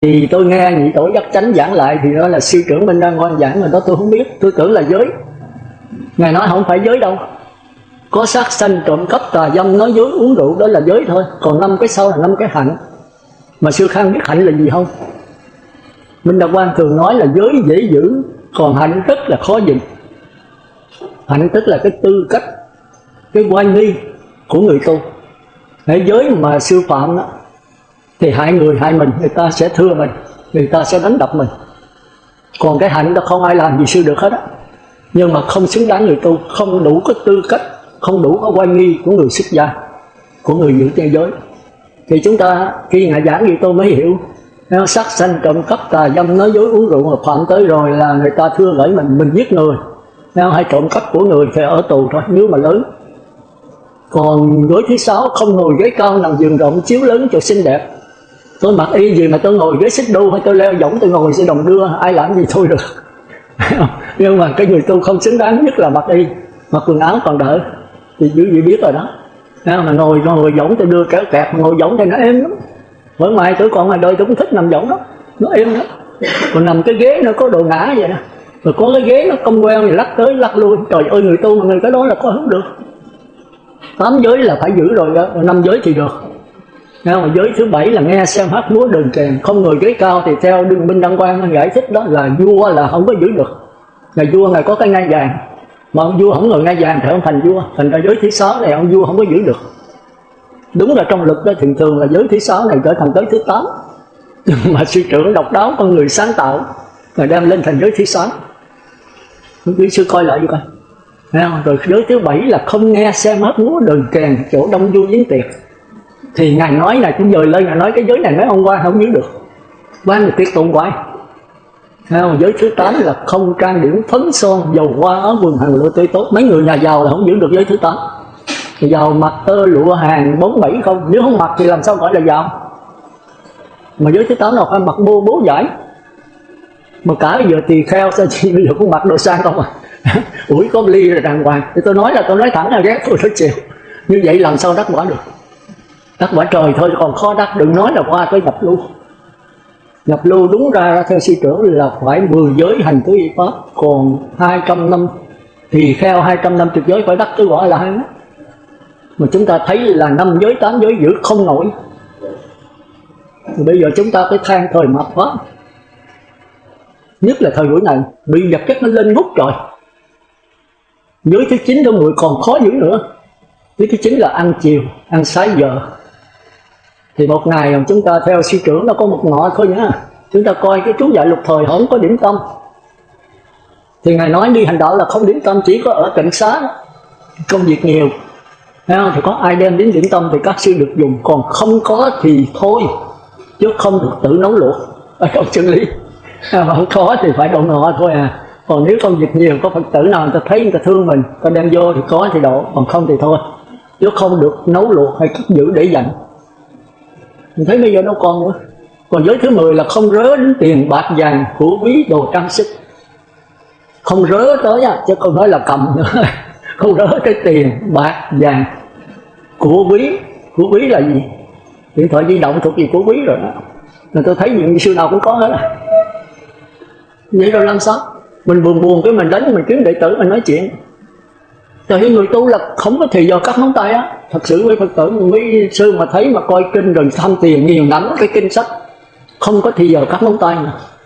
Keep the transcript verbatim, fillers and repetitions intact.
Thì tôi nghe nhị tổ Giác Chánh giảng lại thì đó là sư trưởng Minh Đăng Quang giảng, mà đó tôi không biết, tôi tưởng là giới. Ngài nói không phải giới đâu, có sát sanh, trộm cắp, tà dâm, nói dối, uống rượu đó là giới thôi, còn năm cái sau là năm cái hạnh. Mà sư Khang biết hạnh là gì không? Minh Đăng Quang thường nói là giới dễ giữ, còn hạnh rất là khó giữ. Hạnh tức là cái tư cách, cái oai nghi của người tu. Cái giới mà sư phạm đó thì hại người hại mình, người ta sẽ thưa mình, người ta sẽ đánh đập mình. Còn cái hạnh đó không ai làm gì sư được hết á. Nhưng mà không xứng đáng người tu, không đủ cái tư cách, không đủ cái oai nghi của người xuất gia, của người giữ chân giới. Thì chúng ta khi Ngài giảng gì tôi mới hiểu, nó sát sanh, trộm cắp, tà dâm, nói dối, uống rượu mà phạm tới rồi là người ta thưa gửi mình, mình giết người hay trộm cắp của người thì ở tù thôi nếu mà lớn. Còn giới thứ sáu, không ngồi ghế cao, nằm giường rộng, chiếu lớn cho xinh đẹp. Tôi mặc y gì mà tôi ngồi ghế xích đu hay tôi leo võng tôi ngồi sẽ đồng đưa, ai làm gì thôi được. Nhưng mà cái người tu không xứng đáng nhất là mặc y, mặc quần áo còn đỡ thì quý vị biết rồi đó. Mà ngồi ngồi võng tôi đưa kéo kẹt, ngồi võng thì nó êm lắm. Bởi mai tôi còn ngoài đời tôi cũng thích nằm võng đó, nó êm lắm. Còn nằm cái ghế nó có độ ngã vậy đó, rồi có cái ghế nó cong queo thì lắc tới lắc lui, trời ơi người tu mà người cái đó là có không được. Tám giới là phải giữ rồi đó, năm giới thì được. Mà giới thứ bảy là nghe xem hát múa đờn kèn, không ngồi ghế cao thì theo Đương Minh Đăng Quang giải thích đó là vua là không có giữ được. Là vua ngài có cái ngai vàng, mà ông vua không ngồi ngai vàng thì ông thành vua. Thành ra giới thứ sáu này ông vua không có giữ được. Đúng là trong lực đó thường thường là giới thứ sáu này trở thành giới thứ tám. Nhưng mà sư trưởng độc đáo, con người sáng tạo, ngài đem lên thành giới thứ sáu. Quý sư coi lại coi. Rồi giới thứ bảy là không nghe xem hát múa đờn kèn chỗ đông vui yến tiệc. Thì ngài nói này cũng dời lên, ngài nói cái giới này mấy ông quan không giữ được, quan người tiết tụng hoài. Giới thứ tám là không trang điểm phấn son, dầu hoa áo quần hàng lụa tươi tốt. Mấy người nhà giàu là không giữ được giới thứ tám. Nhà giàu mặc tơ lụa hàng bốn bảy không, nếu không mặc thì làm sao gọi là giàu. Mà giới thứ tám nào phải mặc bô bố giải. Mà cả giờ tỳ kheo sao chị bây giờ cũng mặc đồ sang không à. Ủi có ly rồi đàng hoàng. Thì tôi nói là tôi nói thẳng là ghét tôi nói chiều. Như vậy làm sao đắc quả được. Đắc quả trời thôi còn khó đắc, đừng nói là qua tới nhập lưu. Nhập lưu đúng ra, ra theo sư trưởng là phải mười giới hành tứ y pháp, còn hai trăm năm thì kheo hai trăm năm mươi giới phải đắc tứ quả là hai. Mà chúng ta thấy là năm giới tám giới giữ không nổi. Rồi bây giờ chúng ta phải than thời mạt pháp, nhất là thời buổi này bị vật chất nó lên ngút rồi. Giới thứ chín thứ mười còn khó giữ nữa. Giới thứ chín là ăn chiều, ăn sái giờ. Thì một ngày chúng ta theo sư trưởng nó có một ngọ thôi nhá. Chúng ta coi cái chú dạy lục thời không có điểm tâm. Thì ngài nói đi hành đạo là không điểm tâm, chỉ có ở tịnh xá công việc nhiều. Thì có ai đem đến điểm tâm thì các sư được dùng, còn không có thì thôi, chứ không được tự nấu luộc ở trong chân lý. Mà không có thì phải độ ngọ thôi à. Còn nếu công việc nhiều, có Phật tử nào người ta thấy người ta thương mình, ta đem vô thì có thì độ, còn không thì thôi, chứ không được nấu luộc hay cất giữ để dành. Mình thấy bây giờ đâu còn nữa. Còn giới thứ mười là không rớ đến tiền bạc vàng của quý đồ trang sức. Không rớ tới á, chứ không phải là cầm nữa. Không rớ tới tiền bạc vàng của quý. Của quý là gì? Điện thoại di động thuộc gì của quý rồi đó. Nên tôi thấy những sư nào cũng có hết á. Vậy rồi làm sao? Mình buồn buồn cái mình đánh, mình kiếm đệ tử mình nói chuyện. Tại người tu là không có thì giờ cắt móng tay á. Thật sự với Phật tử, mấy sư mà thấy mà coi kinh rồi tham tiền nhiều lắm cái kinh sách, không có thì giờ cắt móng tay nữa.